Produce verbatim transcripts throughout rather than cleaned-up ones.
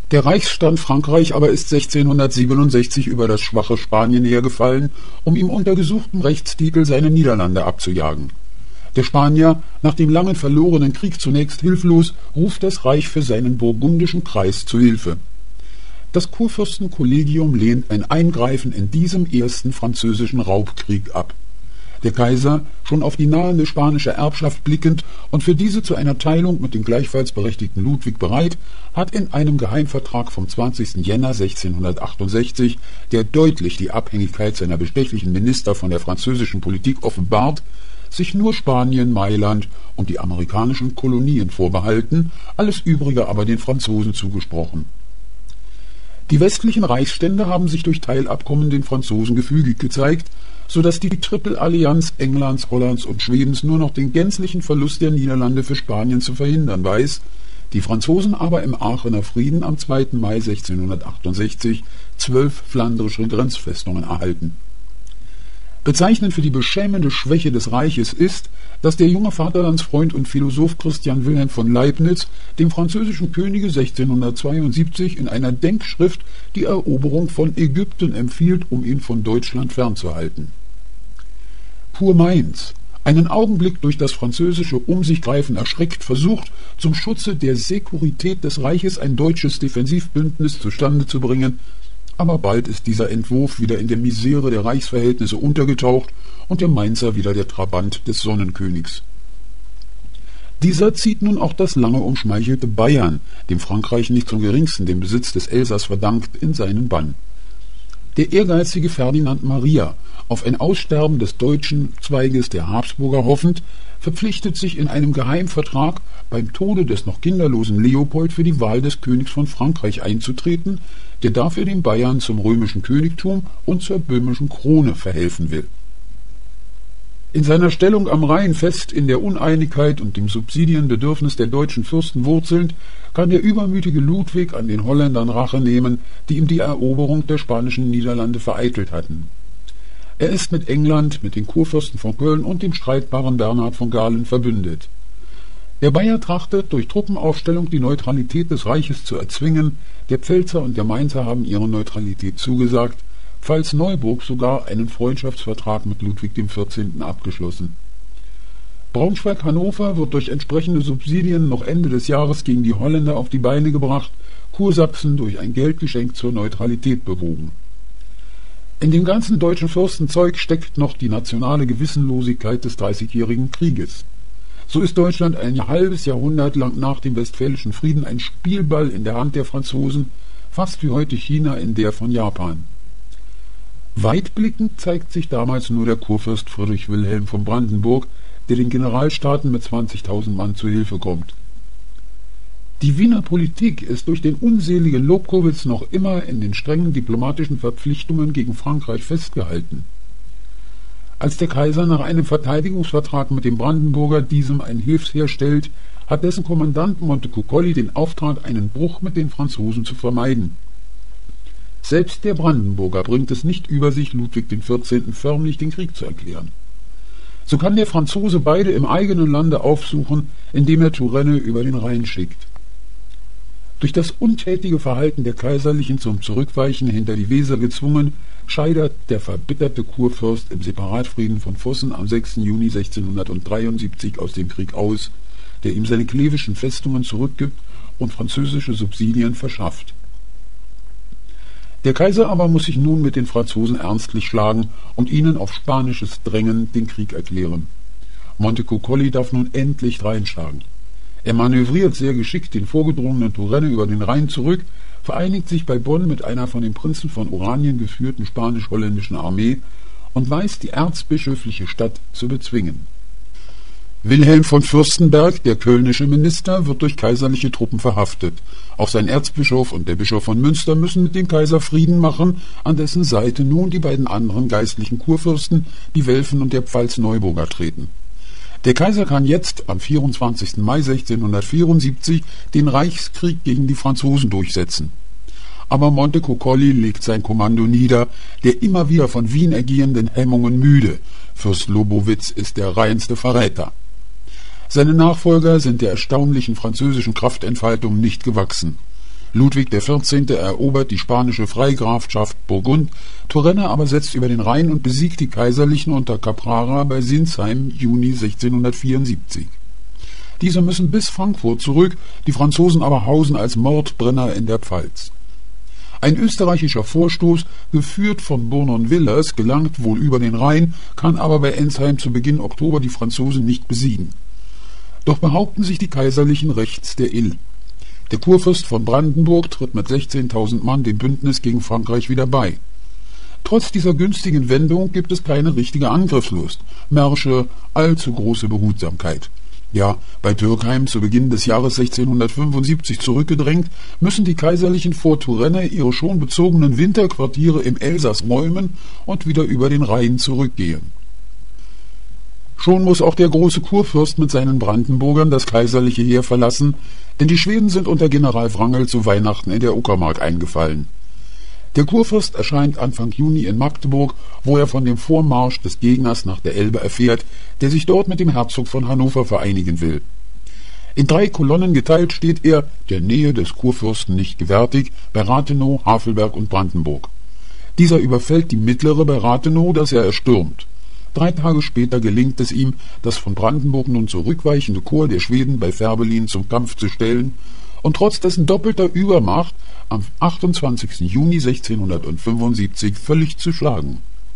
Der Reichsstand Frankreich aber ist sechzehnhundertsiebenundsechzig über das schwache Spanien hergefallen, um ihm unter gesuchtem Rechtstitel seine Niederlande abzujagen. Der Spanier, nach dem langen verlorenen Krieg zunächst hilflos, ruft das Reich für seinen burgundischen Kreis zu Hilfe. Das Kurfürstenkollegium lehnt ein Eingreifen in diesem ersten französischen Raubkrieg ab. Der Kaiser, schon auf die nahende spanische Erbschaft blickend und für diese zu einer Teilung mit dem gleichfalls berechtigten Ludwig bereit, hat in einem Geheimvertrag vom zwanzigsten Jänner sechzehnhundertachtundsechzig, der deutlich die Abhängigkeit seiner bestechlichen Minister von der französischen Politik offenbart, sich nur Spanien, Mailand und die amerikanischen Kolonien vorbehalten, alles Übrige aber den Franzosen zugesprochen. Die westlichen Reichsstände haben sich durch Teilabkommen den Franzosen gefügig gezeigt, so dass die Tripelallianz Englands, Hollands und Schwedens nur noch den gänzlichen Verlust der Niederlande für Spanien zu verhindern weiß, die Franzosen aber im Aachener Frieden am zweiten Mai sechzehnhundertachtundsechzig zwölf flandrische Grenzfestungen erhalten. Bezeichnend für die beschämende Schwäche des Reiches ist, dass der junge Vaterlandsfreund und Philosoph Christian Wilhelm von Leibniz dem französischen Könige sechzehnhundertzweiundsiebzig in einer Denkschrift die Eroberung von Ägypten empfiehlt, um ihn von Deutschland fernzuhalten. Pur Mainz, einen Augenblick durch das französische Um sich greifen erschreckt, versucht, zum Schutze der Sekurität des Reiches ein deutsches Defensivbündnis zustande zu bringen, aber bald ist dieser Entwurf wieder in der Misere der Reichsverhältnisse untergetaucht und der Mainzer wieder der Trabant des Sonnenkönigs. Dieser zieht nun auch das lange umschmeichelte Bayern, dem Frankreich nicht zum geringsten den Besitz des Elsass verdankt, in seinen Bann. Der ehrgeizige Ferdinand Maria, auf ein Aussterben des deutschen Zweiges der Habsburger hoffend, verpflichtet sich in einem Geheimvertrag, beim Tode des noch kinderlosen Leopold für die Wahl des Königs von Frankreich einzutreten, der dafür den Bayern zum römischen Königtum und zur böhmischen Krone verhelfen will. In seiner Stellung am Rhein fest in der Uneinigkeit und dem Subsidienbedürfnis der deutschen Fürsten wurzelnd, kann der übermütige Ludwig an den Holländern Rache nehmen, die ihm die Eroberung der spanischen Niederlande vereitelt hatten. Er ist mit England, mit den Kurfürsten von Köln und dem streitbaren Bernhard von Galen verbündet. Der Bayer trachtet, durch Truppenaufstellung die Neutralität des Reiches zu erzwingen, der Pfälzer und der Mainzer haben ihre Neutralität zugesagt, Pfalz-Neuburg sogar einen Freundschaftsvertrag mit Ludwig dem vierzehnten abgeschlossen. Braunschweig-Hannover wird durch entsprechende Subsidien noch Ende des Jahres gegen die Holländer auf die Beine gebracht, Kursachsen durch ein Geldgeschenk zur Neutralität bewogen. In dem ganzen deutschen Fürstenzeug steckt noch die nationale Gewissenlosigkeit des Dreißigjährigen Krieges. So ist Deutschland ein halbes Jahrhundert lang nach dem Westfälischen Frieden ein Spielball in der Hand der Franzosen, fast wie heute China in der von Japan. Weitblickend zeigt sich damals nur der Kurfürst Friedrich Wilhelm von Brandenburg, der den Generalstaaten mit zwanzigtausend Mann zu Hilfe kommt. Die Wiener Politik ist durch den unseligen Lobkowitz noch immer in den strengen diplomatischen Verpflichtungen gegen Frankreich festgehalten. Als der Kaiser nach einem Verteidigungsvertrag mit dem Brandenburger diesem ein Hilfsheer stellt, hat dessen Kommandant Montecuccoli den Auftrag, einen Bruch mit den Franzosen zu vermeiden. Selbst der Brandenburger bringt es nicht über sich, Ludwig den vierzehnten förmlich den Krieg zu erklären. So kann der Franzose beide im eigenen Lande aufsuchen, indem er Turenne über den Rhein schickt. Durch das untätige Verhalten der Kaiserlichen zum Zurückweichen hinter die Weser gezwungen, scheitert der verbitterte Kurfürst im Separatfrieden von Vossen am sechsten Juni sechzehnhundertdreiundsiebzig aus dem Krieg aus, der ihm seine klevischen Festungen zurückgibt und französische Subsidien verschafft. Der Kaiser aber muss sich nun mit den Franzosen ernstlich schlagen und ihnen auf spanisches Drängen den Krieg erklären. Montecuccoli darf nun endlich dreinschlagen. Er manövriert sehr geschickt den vorgedrungenen Turenne über den Rhein zurück, vereinigt sich bei Bonn mit einer von den Prinzen von Oranien geführten spanisch-holländischen Armee und weiß die erzbischöfliche Stadt zu bezwingen. Wilhelm von Fürstenberg, der kölnische Minister, wird durch kaiserliche Truppen verhaftet. Auch sein Erzbischof und der Bischof von Münster müssen mit dem Kaiser Frieden machen, an dessen Seite nun die beiden anderen geistlichen Kurfürsten, die Welfen und der Pfalz-Neuburger, treten. Der Kaiser kann jetzt am vierundzwanzigsten Mai sechzehnhundertvierundsiebzig den Reichskrieg gegen die Franzosen durchsetzen. Aber Montecuccoli legt sein Kommando nieder, der immer wieder von Wien ergehenden Hemmungen müde. Fürst Lobowitz ist der reinste Verräter. Seine Nachfolger sind der erstaunlichen französischen Kraftentfaltung nicht gewachsen. Ludwig der Vierzehnte erobert die spanische Freigrafschaft Burgund, Turenne aber setzt über den Rhein und besiegt die Kaiserlichen unter Caprara bei Sinsheim Juni sechzehnhundertvierundsiebzig. Diese müssen bis Frankfurt zurück, die Franzosen aber hausen als Mordbrenner in der Pfalz. Ein österreichischer Vorstoß, geführt von Bournonvillers, gelangt wohl über den Rhein, kann aber bei Ensheim zu Beginn Oktober die Franzosen nicht besiegen. Doch behaupten sich die Kaiserlichen rechts der Ill. Der Kurfürst von Brandenburg tritt mit sechzehntausend Mann dem Bündnis gegen Frankreich wieder bei. Trotz dieser günstigen Wendung gibt es keine richtige Angriffslust, Märsche, allzu große Behutsamkeit. Ja, bei Türkheim zu Beginn des Jahres sechzehnhundertfünfundsiebzig zurückgedrängt, müssen die Kaiserlichen vor Turenne ihre schon bezogenen Winterquartiere im Elsass räumen und wieder über den Rhein zurückgehen. Schon muss auch der große Kurfürst mit seinen Brandenburgern das kaiserliche Heer verlassen, denn die Schweden sind unter General Wrangel zu Weihnachten in der Uckermark eingefallen. Der Kurfürst erscheint Anfang Juni in Magdeburg, wo er von dem Vormarsch des Gegners nach der Elbe erfährt, der sich dort mit dem Herzog von Hannover vereinigen will. In drei Kolonnen geteilt steht er, der Nähe des Kurfürsten nicht gewärtig, bei Rathenow, Havelberg und Brandenburg. Dieser überfällt die mittlere bei Rathenow, das er erstürmt. Drei Tage später gelingt es ihm, das von Brandenburg nun zurückweichende Korps der Schweden bei Färbelin zum Kampf zu stellen und trotz dessen doppelter Übermacht am achtundzwanzigsten Juni sechzehnhundertfünfundsiebzig völlig zu schlagen.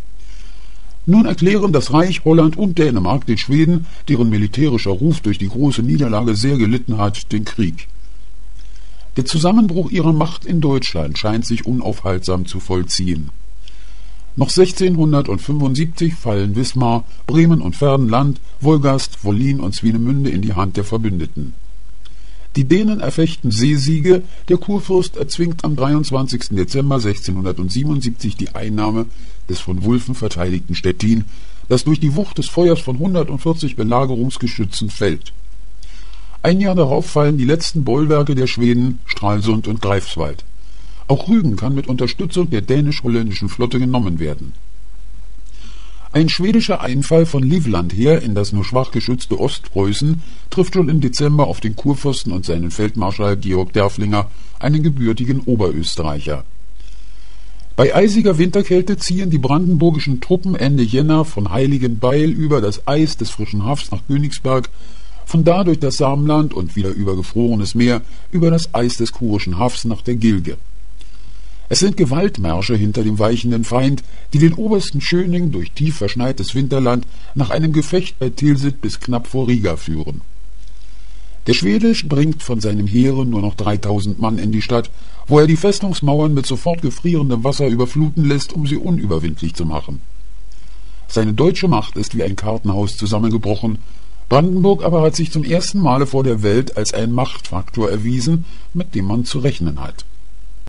Nun erklären das Reich, Holland und Dänemark den Schweden, deren militärischer Ruf durch die große Niederlage sehr gelitten hat, den Krieg. Der Zusammenbruch ihrer Macht in Deutschland scheint sich unaufhaltsam zu vollziehen. Noch sechzehnhundertfünfundsiebzig fallen Wismar, Bremen und Verdenland, Wolgast, Wollin und Swinemünde in die Hand der Verbündeten. Die Dänen erfechten Seesiege, der Kurfürst erzwingt am dreiundzwanzigsten Dezember sechzehnhundertsiebenundsiebzig die Einnahme des von Wulfen verteidigten Stettin, das durch die Wucht des Feuers von hundertvierzig Belagerungsgeschützen fällt. Ein Jahr darauf fallen die letzten Bollwerke der Schweden, Stralsund und Greifswald. Auch Rügen kann mit Unterstützung der dänisch-holländischen Flotte genommen werden. Ein schwedischer Einfall von Livland her in das nur schwach geschützte Ostpreußen trifft schon im Dezember auf den Kurfürsten und seinen Feldmarschall Georg Derfflinger, einen gebürtigen Oberösterreicher. Bei eisiger Winterkälte ziehen die brandenburgischen Truppen Ende Jänner von Heiligenbeil über das Eis des frischen Hafs nach Königsberg, von da durch das Samland und wieder über gefrorenes Meer über das Eis des kurischen Hafs nach der Gilge. Es sind Gewaltmärsche hinter dem weichenden Feind, die den obersten Schöning durch tief verschneites Winterland nach einem Gefecht bei Tilsit bis knapp vor Riga führen. Der Schwede bringt von seinem Heere nur noch dreitausend Mann in die Stadt, wo er die Festungsmauern mit sofort gefrierendem Wasser überfluten lässt, um sie unüberwindlich zu machen. Seine deutsche Macht ist wie ein Kartenhaus zusammengebrochen, Brandenburg aber hat sich zum ersten Male vor der Welt als ein Machtfaktor erwiesen, mit dem man zu rechnen hat.